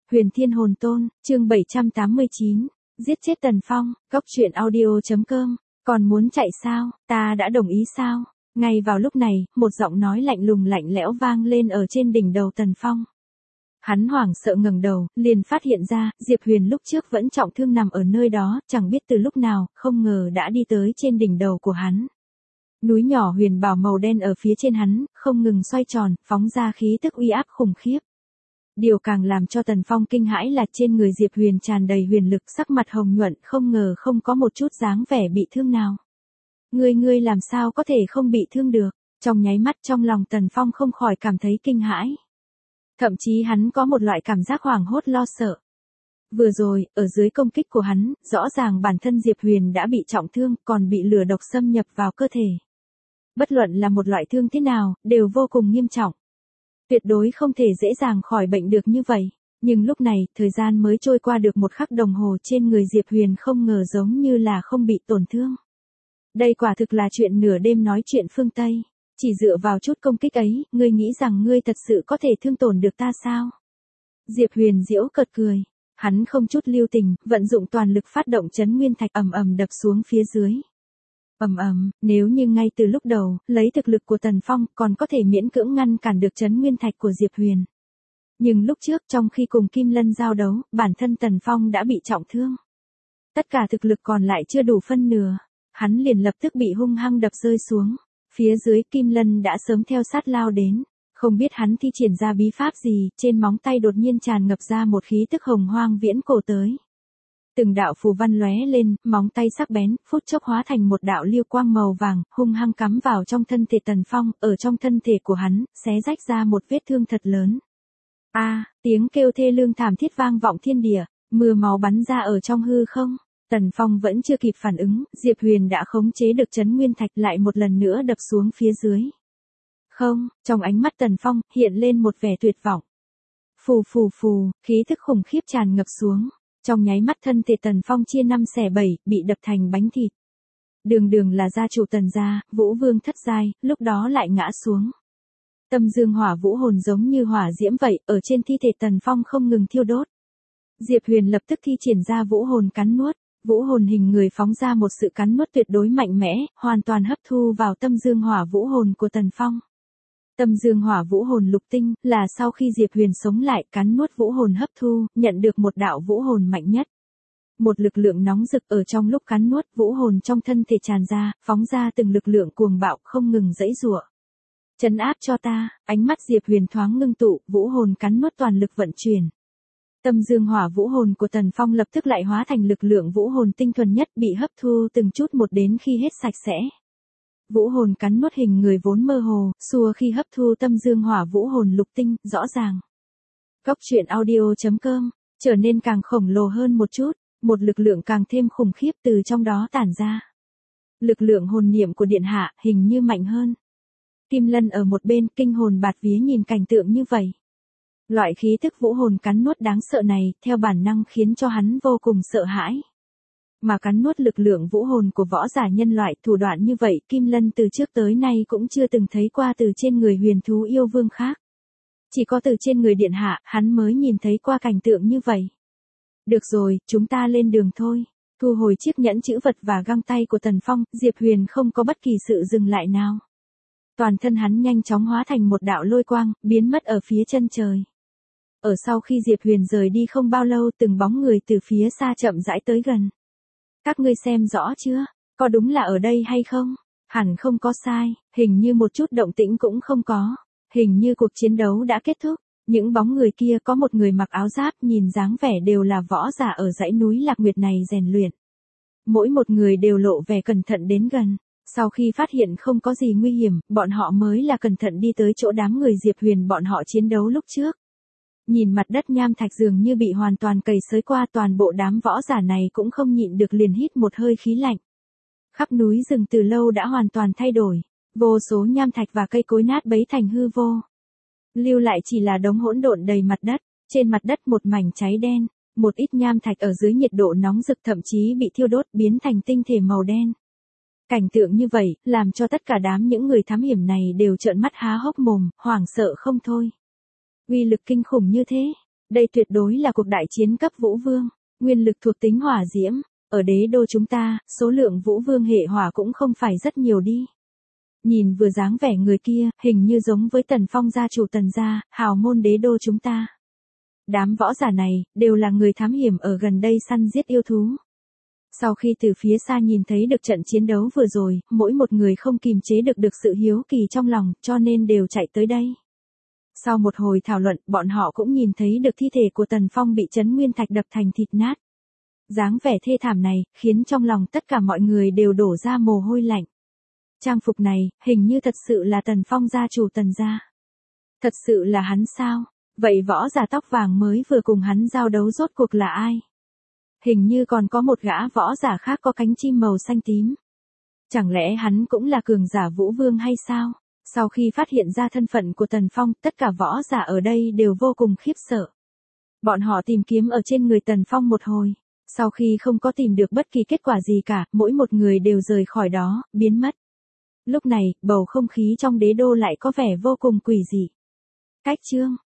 Huyền Thiên Hồn Tôn, chương 789, giết chết Tần Phong, góc truyện audio.com, còn muốn chạy sao, ta đã đồng ý sao? Ngay vào lúc này, một giọng nói lạnh lùng lạnh lẽo vang lên ở trên đỉnh đầu Tần Phong. Hắn hoảng sợ ngẩng đầu, liền phát hiện ra, Diệp Huyền lúc trước vẫn trọng thương nằm ở nơi đó, chẳng biết từ lúc nào, không ngờ đã đi tới trên đỉnh đầu của hắn. Núi nhỏ huyền bảo màu đen ở phía trên hắn, không ngừng xoay tròn, phóng ra khí tức uy áp khủng khiếp. Điều càng làm cho Tần Phong kinh hãi là trên người Diệp Huyền tràn đầy huyền lực, sắc mặt hồng nhuận, không ngờ không có một chút dáng vẻ bị thương nào. Ngươi làm sao có thể không bị thương được? Trong nháy mắt trong lòng Tần Phong không khỏi cảm thấy kinh hãi. Thậm chí hắn có một loại cảm giác hoảng hốt lo sợ. Vừa rồi, ở dưới công kích của hắn, rõ ràng bản thân Diệp Huyền đã bị trọng thương, còn bị lửa độc xâm nhập vào cơ thể. Bất luận là một loại thương thế nào, đều vô cùng nghiêm trọng. Tuyệt đối không thể dễ dàng khỏi bệnh được như vậy. Nhưng lúc này, thời gian mới trôi qua được một khắc đồng hồ, trên người Diệp Huyền không ngờ giống như là không bị tổn thương. Đây quả thực là chuyện nửa đêm nói chuyện phương Tây. Chỉ dựa vào chút công kích ấy, ngươi nghĩ rằng ngươi thật sự có thể thương tổn được ta sao? Diệp Huyền giễu cợt cười. Hắn không chút lưu tình, vận dụng toàn lực phát động chấn nguyên thạch ầm ầm đập xuống phía dưới. Ầm ầm, nếu như ngay từ lúc đầu, lấy thực lực của Tần Phong còn có thể miễn cưỡng ngăn cản được chấn nguyên thạch của Diệp Huyền. Nhưng lúc trước trong khi cùng Kim Lân giao đấu, bản thân Tần Phong đã bị trọng thương. Tất cả thực lực còn lại chưa đủ phân nửa, hắn liền lập tức bị hung hăng đập rơi xuống. Phía dưới Kim Lân đã sớm theo sát lao đến. Không biết hắn thi triển ra bí pháp gì, trên móng tay đột nhiên tràn ngập ra một khí tức hồng hoang viễn cổ tới. Từng đạo phù văn lóe lên, móng tay sắc bén, phút chốc hóa thành một đạo lưu quang màu vàng, hung hăng cắm vào trong thân thể Tần Phong, ở trong thân thể của hắn, xé rách ra một vết thương thật lớn. Tiếng kêu thê lương thảm thiết vang vọng thiên địa, mưa máu bắn ra ở trong hư không. Tần Phong vẫn chưa kịp phản ứng, Diệp Huyền đã khống chế được chấn nguyên thạch lại một lần nữa đập xuống phía dưới. Không, trong ánh mắt Tần Phong, hiện lên một vẻ tuyệt vọng. Phù phù phù, khí thức khủng khiếp tràn ngập xuống. Trong nháy mắt thân thể Tần Phong chia 5 xẻ 7, bị đập thành bánh thịt. Đường là gia chủ Tần gia, Vũ Vương thất giai, lúc đó lại ngã xuống. Tâm dương hỏa vũ hồn giống như hỏa diễm vậy, ở trên thi thể Tần Phong không ngừng thiêu đốt. Diệp Huyền lập tức thi triển ra vũ hồn cắn nuốt. Vũ hồn hình người phóng ra một sự cắn nuốt tuyệt đối mạnh mẽ, hoàn toàn hấp thu vào tâm dương hỏa vũ hồn của Tần Phong. Tâm dương hỏa vũ hồn lục tinh, là sau khi Diệp Huyền sống lại cắn nuốt vũ hồn hấp thu, nhận được một đạo vũ hồn mạnh nhất. Một lực lượng nóng rực ở trong lúc cắn nuốt vũ hồn trong thân thể tràn ra, phóng ra từng lực lượng cuồng bạo không ngừng giãy giụa. Trấn áp cho ta, ánh mắt Diệp Huyền thoáng ngưng tụ, vũ hồn cắn nuốt toàn lực vận chuyển. Tâm dương hỏa vũ hồn của Tần Phong lập tức lại hóa thành lực lượng vũ hồn tinh thuần nhất bị hấp thu từng chút một đến khi hết sạch sẽ. Vũ hồn cắn nuốt hình người vốn mơ hồ, xua khi hấp thu tâm dương hỏa vũ hồn lục tinh, rõ ràng. Góc truyện audio.com, trở nên càng khổng lồ hơn một chút, một lực lượng càng thêm khủng khiếp từ trong đó tản ra. Lực lượng hồn niệm của điện hạ hình như mạnh hơn. Kim Lân ở một bên kinh hồn bạt vía nhìn cảnh tượng như vậy. Loại khí thức vũ hồn cắn nuốt đáng sợ này, theo bản năng khiến cho hắn vô cùng sợ hãi. Mà cắn nuốt lực lượng vũ hồn của võ giả nhân loại thủ đoạn như vậy, Kim Lân từ trước tới nay cũng chưa từng thấy qua từ trên người huyền thú yêu vương khác. Chỉ có từ trên người điện hạ, hắn mới nhìn thấy qua cảnh tượng như vậy. Được rồi, chúng ta lên đường thôi. Thu hồi chiếc nhẫn chữ vật và găng tay của Tần Phong, Diệp Huyền không có bất kỳ sự dừng lại nào. Toàn thân hắn nhanh chóng hóa thành một đạo lôi quang, biến mất ở phía chân trời. Ở sau khi Diệp Huyền rời đi không bao lâu, từng bóng người từ phía xa chậm rãi tới gần. Các ngươi xem rõ chưa? Có đúng là ở đây hay không? Hẳn không có sai, hình như một chút động tĩnh cũng không có. Hình như cuộc chiến đấu đã kết thúc. Những bóng người kia có một người mặc áo giáp, nhìn dáng vẻ đều là võ giả ở dãy núi Lạc Nguyệt này rèn luyện. Mỗi một người đều lộ vẻ cẩn thận đến gần. Sau khi phát hiện không có gì nguy hiểm, bọn họ mới là cẩn thận đi tới chỗ đám người Diệp Huyền bọn họ chiến đấu lúc trước. Nhìn mặt đất nham thạch dường như bị hoàn toàn cày xới qua, toàn bộ đám võ giả này cũng không nhịn được liền hít một hơi khí lạnh. Khắp núi rừng từ lâu đã hoàn toàn thay đổi, vô số nham thạch và cây cối nát bấy thành hư vô. Lưu lại chỉ là đống hỗn độn đầy mặt đất, trên mặt đất một mảnh cháy đen, một ít nham thạch ở dưới nhiệt độ nóng rực thậm chí bị thiêu đốt biến thành tinh thể màu đen. Cảnh tượng như vậy, làm cho tất cả đám những người thám hiểm này đều trợn mắt há hốc mồm, hoảng sợ không thôi. Uy lực kinh khủng như thế, Đây tuyệt đối là cuộc đại chiến cấp vũ vương, nguyên lực thuộc tính hỏa diễm, ở đế đô chúng ta, số lượng vũ vương hệ hỏa cũng không phải rất nhiều đi. Nhìn vừa dáng vẻ người kia, hình như giống với Tần Phong gia chủ Tần gia, hào môn đế đô chúng ta. Đám võ giả này, đều là người thám hiểm ở gần đây săn giết yêu thú. Sau khi từ phía xa nhìn thấy được trận chiến đấu vừa rồi, mỗi một người không kìm chế được sự hiếu kỳ trong lòng, cho nên đều chạy tới đây. Sau một hồi thảo luận, bọn họ cũng nhìn thấy được thi thể của Tần Phong bị chấn nguyên thạch đập thành thịt nát. Dáng vẻ thê thảm này, khiến trong lòng tất cả mọi người đều đổ ra mồ hôi lạnh. Trang phục này, hình như thật sự là Tần Phong gia chủ Tần gia. Thật sự là hắn sao? Vậy võ giả tóc vàng mới vừa cùng hắn giao đấu rốt cuộc là ai? Hình như còn có một gã võ giả khác có cánh chim màu xanh tím. Chẳng lẽ hắn cũng là cường giả vũ vương hay sao? Sau khi phát hiện ra thân phận của Tần Phong, tất cả võ giả ở đây đều vô cùng khiếp sợ. Bọn họ tìm kiếm ở trên người Tần Phong một hồi. Sau khi không có tìm được bất kỳ kết quả gì cả, mỗi một người đều rời khỏi đó, biến mất. Lúc này, bầu không khí trong đế đô lại có vẻ vô cùng quỷ dị. Cách chương